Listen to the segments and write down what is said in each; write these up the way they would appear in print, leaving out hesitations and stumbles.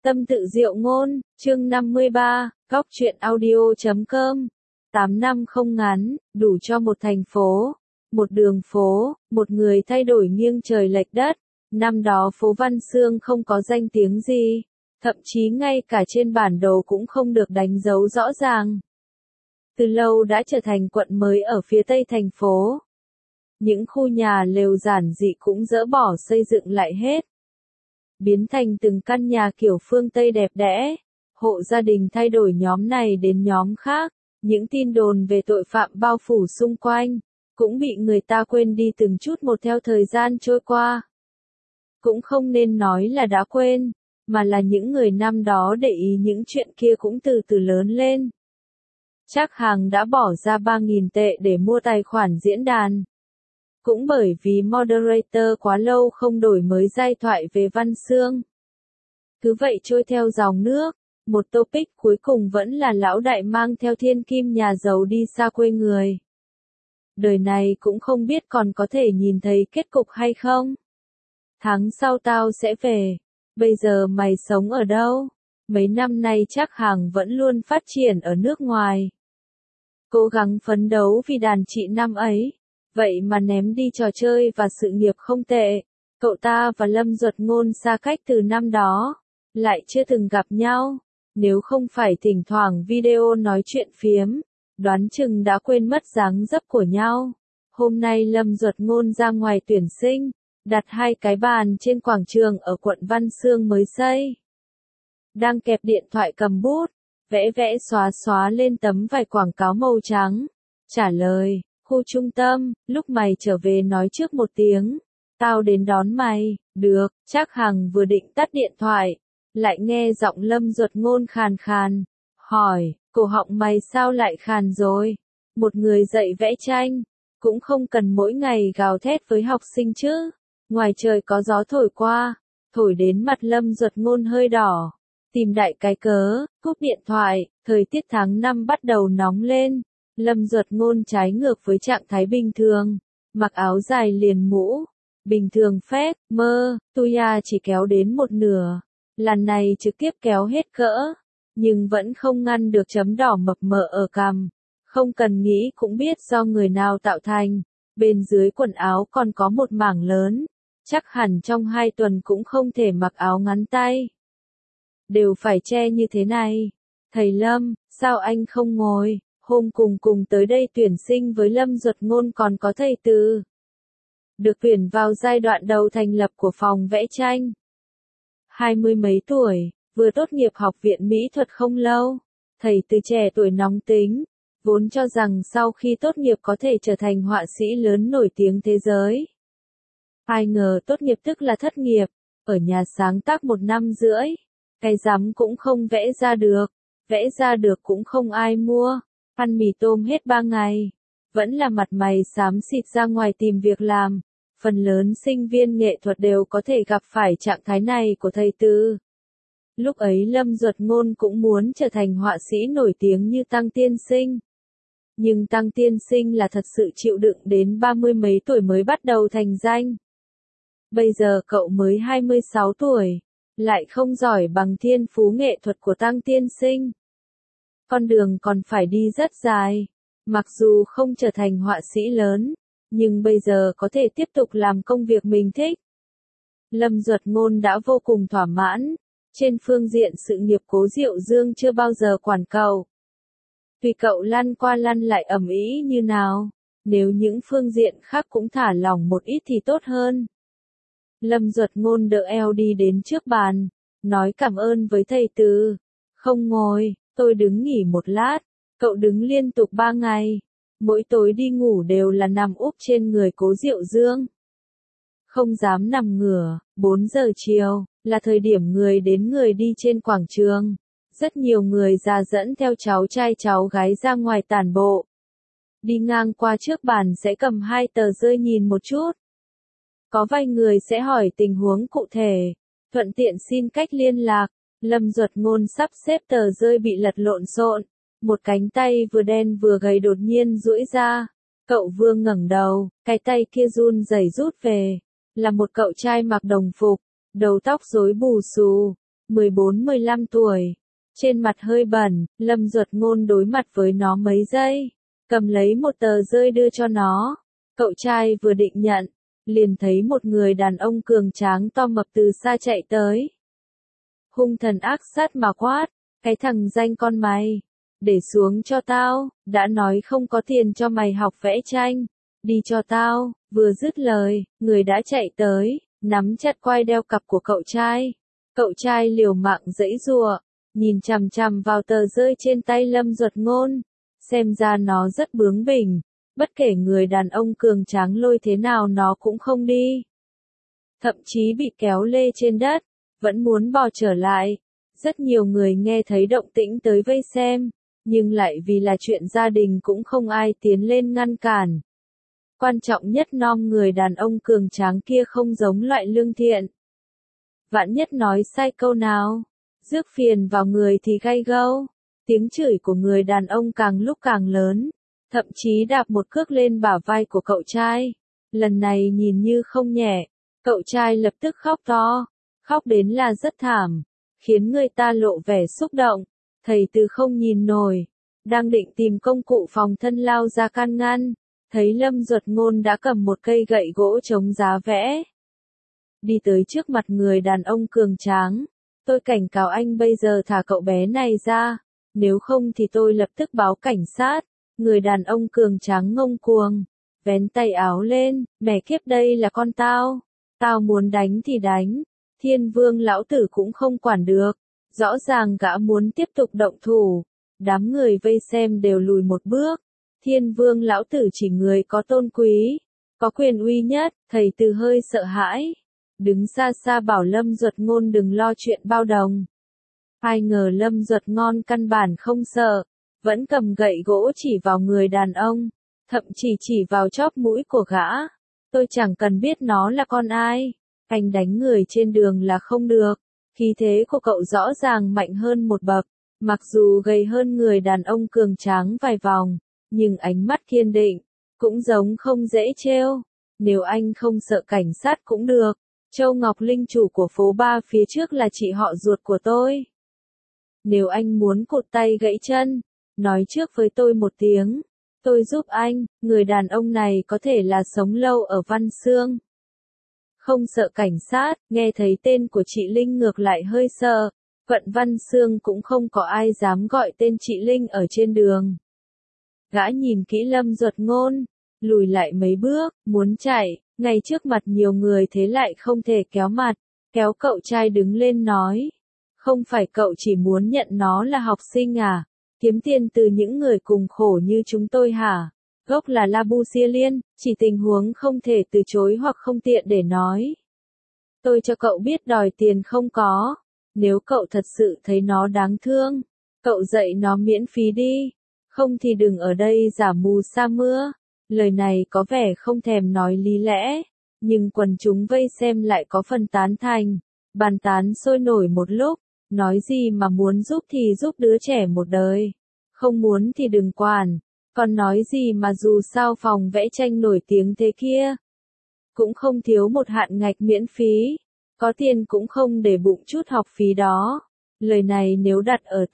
Tâm tự diệu ngôn, chương 53, góc truyện audio.com. 8 năm không ngắn, đủ cho một thành phố, một đường phố, một người thay đổi nghiêng trời lệch đất. Năm đó phố Văn Xương không có danh tiếng gì, thậm chí ngay cả trên bản đồ cũng không được đánh dấu rõ ràng. Từ lâu đã trở thành quận mới ở phía tây thành phố. Những khu nhà lều giản dị cũng dỡ bỏ xây dựng lại hết, biến thành từng căn nhà kiểu phương Tây đẹp đẽ. Hộ gia đình thay đổi nhóm này đến nhóm khác, những tin đồn về tội phạm bao phủ xung quanh, cũng bị người ta quên đi từng chút một theo thời gian trôi qua. Cũng không nên nói là đã quên, mà là những người năm đó để ý những chuyện kia cũng từ từ lớn lên. Trác Hằng đã bỏ ra 3.000 tệ để mua tài khoản diễn đàn. Cũng bởi vì moderator quá lâu không đổi mới giai thoại về Văn Xương. Cứ vậy trôi theo dòng nước, một topic cuối cùng vẫn là lão đại mang theo thiên kim nhà giàu đi xa quê người. Đời này cũng không biết còn có thể nhìn thấy kết cục hay không. Tháng sau tao sẽ về, bây giờ mày sống ở đâu? Mấy năm nay Trác Hằng vẫn luôn phát triển ở nước ngoài. Cố gắng phấn đấu vì đàn chị năm ấy. Vậy mà ném đi trò chơi và sự nghiệp không tệ. Cậu ta và Lâm Duật Ngôn xa cách từ năm đó, lại chưa từng gặp nhau. Nếu không phải thỉnh thoảng video nói chuyện phiếm, đoán chừng đã quên mất dáng dấp của nhau. Hôm nay Lâm Duật Ngôn ra ngoài tuyển sinh, đặt 2 cái bàn trên quảng trường ở quận Văn Xương mới xây. Đang kẹp điện thoại cầm bút, vẽ vẽ xóa xóa lên tấm vải quảng cáo màu trắng. Trả lời: khu trung tâm, lúc mày trở về nói trước một tiếng, tao đến đón mày. Được. Trác Hằng vừa định tắt điện thoại, lại nghe giọng Lâm Duật Ngôn khàn khàn, hỏi: cổ họng mày sao lại khàn rồi? Một người dạy vẽ tranh, cũng không cần mỗi ngày gào thét với học sinh chứ. Ngoài trời có gió thổi qua, thổi đến mặt Lâm Duật Ngôn hơi đỏ. Tìm đại cái cớ, cúp điện thoại. Thời tiết tháng 5 bắt đầu nóng lên. Lâm Duật Ngôn trái ngược với trạng thái bình thường, mặc áo dài liền mũ. Bình thường phét, mơ, tuya chỉ kéo đến một nửa. Lần này trực tiếp kéo hết cỡ, nhưng vẫn không ngăn được chấm đỏ mập mờ ở cằm. Không cần nghĩ cũng biết do người nào tạo thành. Bên dưới quần áo còn có một mảng lớn. Chắc hẳn trong 2 tuần cũng không thể mặc áo ngắn tay. Đều phải che như thế này. Thầy Lâm, sao anh không ngồi? Hôm cùng tới đây tuyển sinh với Lâm Duật Ngôn còn có thầy Từ. Được tuyển vào giai đoạn đầu thành lập của phòng vẽ tranh. 20 mấy tuổi, vừa tốt nghiệp học viện mỹ thuật không lâu. Thầy Từ trẻ tuổi nóng tính, vốn cho rằng sau khi tốt nghiệp có thể trở thành họa sĩ lớn nổi tiếng thế giới. Ai ngờ tốt nghiệp tức là thất nghiệp, ở nhà sáng tác 1 năm rưỡi. Cái rắm cũng không vẽ ra được, vẽ ra được cũng không ai mua. Ăn mì tôm hết 3 ngày, vẫn là mặt mày xám xịt ra ngoài tìm việc làm. Phần lớn sinh viên nghệ thuật đều có thể gặp phải trạng thái này của thầy Từ. Lúc ấy Lâm Duật Ngôn cũng muốn trở thành họa sĩ nổi tiếng như Tăng Tiên Sinh. Nhưng Tăng Tiên Sinh là thật sự chịu đựng đến 30 mấy tuổi mới bắt đầu thành danh. Bây giờ cậu mới 26 tuổi, lại không giỏi bằng thiên phú nghệ thuật của Tăng Tiên Sinh. Con đường còn phải đi rất dài. Mặc dù không trở thành họa sĩ lớn, nhưng bây giờ có thể tiếp tục làm công việc mình thích. Lâm Duật Ngôn đã vô cùng thỏa mãn. Trên phương diện sự nghiệp Cố Diệu Dương chưa bao giờ quản cậu. Tùy cậu lăn qua lăn lại ầm ĩ như nào, nếu những phương diện khác cũng thả lỏng một ít thì tốt hơn. Lâm Duật Ngôn đỡ eo đi đến trước bàn, nói cảm ơn với thầy Từ. Không ngồi, tôi đứng nghỉ một lát. Cậu đứng liên tục 3 ngày. Mỗi tối đi ngủ đều là nằm úp trên người Cố Diệu Dương. Không dám nằm ngửa. 4 giờ chiều, là thời điểm người đến người đi trên quảng trường. Rất nhiều người già dẫn theo cháu trai cháu gái ra ngoài tản bộ. Đi ngang qua trước bàn sẽ cầm 2 tờ rơi nhìn một chút. Có vài người sẽ hỏi tình huống cụ thể, thuận tiện xin cách liên lạc. Lâm Duật Ngôn sắp xếp tờ rơi bị lật lộn xộn. Một cánh tay vừa đen vừa gầy đột nhiên duỗi ra. Cậu vừa ngẩng đầu, cái tay kia run rẩy rút về. Là một cậu trai mặc đồng phục, đầu tóc rối bù xù, 14-15 tuổi. Trên mặt hơi bẩn, Lâm Duật Ngôn đối mặt với nó mấy giây, cầm lấy một tờ rơi đưa cho nó. Cậu trai vừa định nhận, liền thấy một người đàn ông cường tráng to mập từ xa chạy tới. Hung thần ác sát mà quát, cái thằng danh con mày, để xuống cho tao, đã nói không có tiền cho mày học vẽ tranh, đi cho tao. Vừa dứt lời, người đã chạy tới, nắm chặt quai đeo cặp của cậu trai. Cậu trai liều mạng giãy giụa, nhìn chằm chằm vào tờ rơi trên tay Lâm Duật Ngôn, xem ra nó rất bướng bỉnh, bất kể người đàn ông cường tráng lôi thế nào nó cũng không đi. Thậm chí bị kéo lê trên đất, vẫn muốn bò trở lại. Rất nhiều người nghe thấy động tĩnh tới vây xem, nhưng lại vì là chuyện gia đình cũng không ai tiến lên ngăn cản. Quan trọng nhất người đàn ông cường tráng kia không giống loại lương thiện. Vạn nhất nói sai câu nào, rước phiền vào người thì gay gâu. Tiếng chửi của người đàn ông càng lúc càng lớn, thậm chí đạp một cước lên bả vai của cậu trai. Lần này nhìn như không nhẹ, cậu trai lập tức khóc to, khóc đến là rất thảm, khiến người ta lộ vẻ xúc động. Thầy Từ không nhìn nổi, đang định tìm công cụ phòng thân lao ra can ngăn, thấy Lâm Duật Ngôn đã cầm một cây gậy gỗ chống giá vẽ. Đi tới trước mặt người đàn ông cường tráng, tôi cảnh cáo anh bây giờ thả cậu bé này ra, nếu không thì tôi lập tức báo cảnh sát. Người đàn ông cường tráng ngông cuồng, vén tay áo lên, mẹ kiếp đây là con tao, tao muốn đánh thì đánh, Thiên Vương lão tử cũng không quản được. Rõ ràng gã muốn tiếp tục động thủ, đám người vây xem đều lùi một bước. Thiên Vương lão tử chỉ người có tôn quý, có quyền uy nhất. Thầy Từ hơi sợ hãi, đứng xa xa bảo Lâm Duật Ngôn đừng lo chuyện bao đồng. Ai ngờ Lâm Duật Ngôn căn bản không sợ, vẫn cầm gậy gỗ chỉ vào người đàn ông, thậm chí chỉ vào chóp mũi của gã. Tôi chẳng cần biết nó là con ai, anh đánh người trên đường là không được. Khí thế của cậu rõ ràng mạnh hơn một bậc, mặc dù gầy hơn người đàn ông cường tráng vài vòng, nhưng ánh mắt kiên định, cũng giống không dễ trêu. Nếu anh không sợ cảnh sát cũng được, Châu Ngọc Linh chủ của phố Ba phía trước là chị họ ruột của tôi. Nếu anh muốn cụt tay gãy chân, nói trước với tôi một tiếng, tôi giúp anh. Người đàn ông này có thể là sống lâu ở Văn Xương. Không sợ cảnh sát, nghe thấy tên của chị Linh ngược lại hơi sợ. Vận Văn Xương cũng không có ai dám gọi tên chị Linh ở trên đường. Gã nhìn kỹ Lâm Duật Ngôn, lùi lại mấy bước, muốn chạy, ngay trước mặt nhiều người thế lại không thể kéo mặt, kéo cậu trai đứng lên nói. Không phải cậu chỉ muốn nhận nó là học sinh à? Kiếm tiền từ những người cùng khổ như chúng tôi hả? Gốc là La Bu Xia Liên, chỉ tình huống không thể từ chối hoặc không tiện để nói. Tôi cho cậu biết đòi tiền không có. Nếu cậu thật sự thấy nó đáng thương, cậu dạy nó miễn phí đi. Không thì đừng ở đây giả mù sa mưa. Lời này có vẻ không thèm nói lý lẽ, nhưng quần chúng vây xem lại có phần tán thành. Bàn tán sôi nổi một lúc, nói gì mà muốn giúp thì giúp đứa trẻ một đời, không muốn thì đừng quản. Còn nói gì mà dù sao phòng vẽ tranh nổi tiếng thế kia, cũng không thiếu một hạn ngạch miễn phí, có tiền cũng không để bụng chút học phí đó. Lời này nếu đặt ở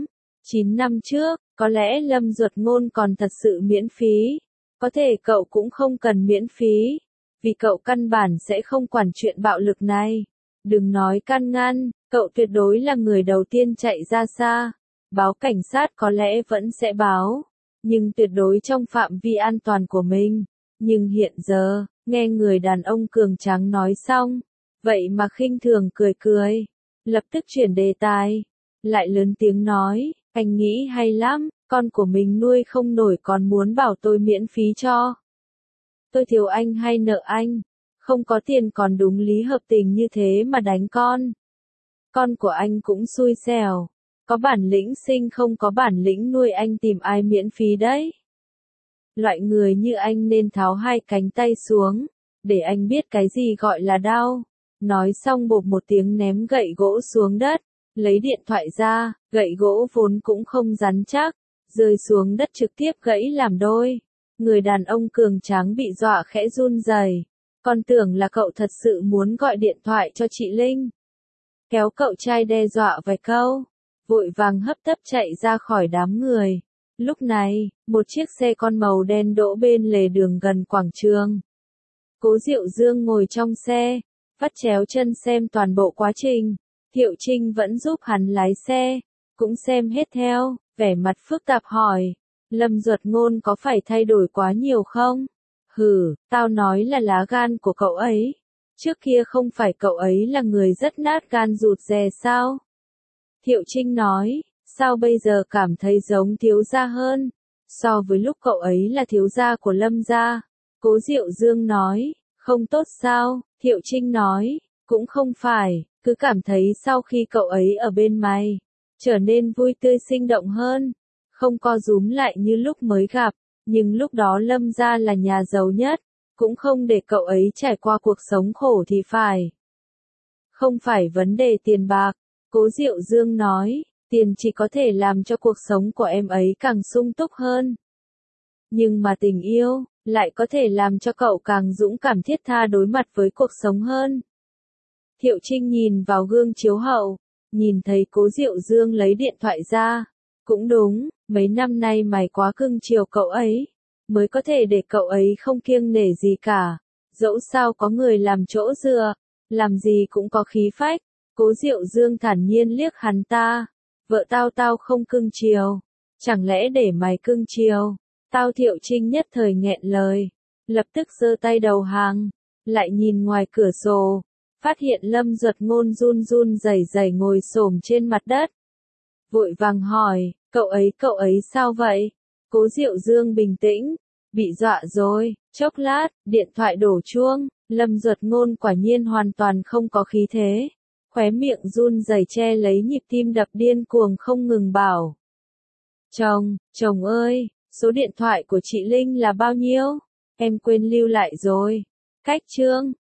8-9 năm trước, có lẽ Lâm Duật Ngôn còn thật sự miễn phí. Có thể cậu cũng không cần miễn phí, vì cậu căn bản sẽ không quản chuyện bạo lực này. Đừng nói can ngăn, cậu tuyệt đối là người đầu tiên chạy ra xa. Báo cảnh sát có lẽ vẫn sẽ báo, nhưng tuyệt đối trong phạm vi an toàn của mình. Nhưng hiện giờ, nghe người đàn ông cường tráng nói xong, vậy mà khinh thường cười cười, lập tức chuyển đề tài, lại lớn tiếng nói, anh nghĩ hay lắm, con của mình nuôi không nổi còn muốn bảo tôi miễn phí cho. Tôi thiếu anh hay nợ anh, không có tiền còn đúng lý hợp tình như thế mà đánh con. Con của anh cũng xui xẻo, có bản lĩnh sinh không có bản lĩnh nuôi anh tìm ai miễn phí đấy. Loại người như anh nên tháo hai cánh tay xuống, để anh biết cái gì gọi là đau. Nói xong bộp một tiếng ném gậy gỗ xuống đất, lấy điện thoại ra, gậy gỗ vốn cũng không rắn chắc, rơi xuống đất trực tiếp gãy làm đôi. Người đàn ông cường tráng bị dọa khẽ run rẩy, còn tưởng là cậu thật sự muốn gọi điện thoại cho chị Linh. kéo cậu trai đe dọa vài câu, vội vàng hấp tấp chạy ra khỏi đám người. Lúc này, một chiếc xe con màu đen đỗ bên lề đường gần quảng trường. Cố Diệu Dương ngồi trong xe, vắt chéo chân xem toàn bộ quá trình. Thiệu Trinh vẫn giúp hắn lái xe, cũng xem hết theo, vẻ mặt phức tạp hỏi. Lâm Duật Ngôn có phải thay đổi quá nhiều không? Hừ, tao nói là lá gan của cậu ấy. Trước kia không phải cậu ấy là người rất nát gan rụt rè sao? Thiệu Trinh nói, sao bây giờ cảm thấy giống thiếu gia hơn, so với lúc cậu ấy là thiếu gia của Lâm gia? Cố Diệu Dương nói, không tốt sao? Thiệu Trinh nói, cũng không phải, cứ cảm thấy sau khi cậu ấy ở bên mày, trở nên vui tươi sinh động hơn, không co rúm lại như lúc mới gặp, nhưng lúc đó Lâm gia là nhà giàu nhất, cũng không để cậu ấy trải qua cuộc sống khổ thì phải. Không phải vấn đề tiền bạc, Cố Diệu Dương nói, tiền chỉ có thể làm cho cuộc sống của em ấy càng sung túc hơn. Nhưng mà tình yêu, lại có thể làm cho cậu càng dũng cảm thiết tha đối mặt với cuộc sống hơn. Thiệu Trinh nhìn vào gương chiếu hậu, nhìn thấy Cố Diệu Dương lấy điện thoại ra. Cũng đúng, mấy năm nay mày quá cưng chiều cậu ấy, mới có thể để cậu ấy không kiêng nể gì cả. Dẫu sao có người làm chỗ dựa, làm gì cũng có khí phách. Cố Diệu Dương thản nhiên liếc hắn ta. Vợ tao không cưng chiều, chẳng lẽ để mày cưng chiều? Tao. Thiệu Trinh nhất thời nghẹn lời, lập tức giơ tay đầu hàng, lại nhìn ngoài cửa sổ, phát hiện Lâm Duật Ngôn run run rẩy rẩy ngồi xổm trên mặt đất. Vội vàng hỏi, cậu ấy sao vậy? Cố Diệu Dương bình tĩnh, bị dọa rồi. Chốc lát, điện thoại đổ chuông, Lâm Duật Ngôn quả nhiên hoàn toàn không có khí thế, khóe miệng run rẩy che lấy nhịp tim đập điên cuồng không ngừng bảo. Chồng ơi, số điện thoại của chị Linh là bao nhiêu? Em quên lưu lại rồi. Cách chương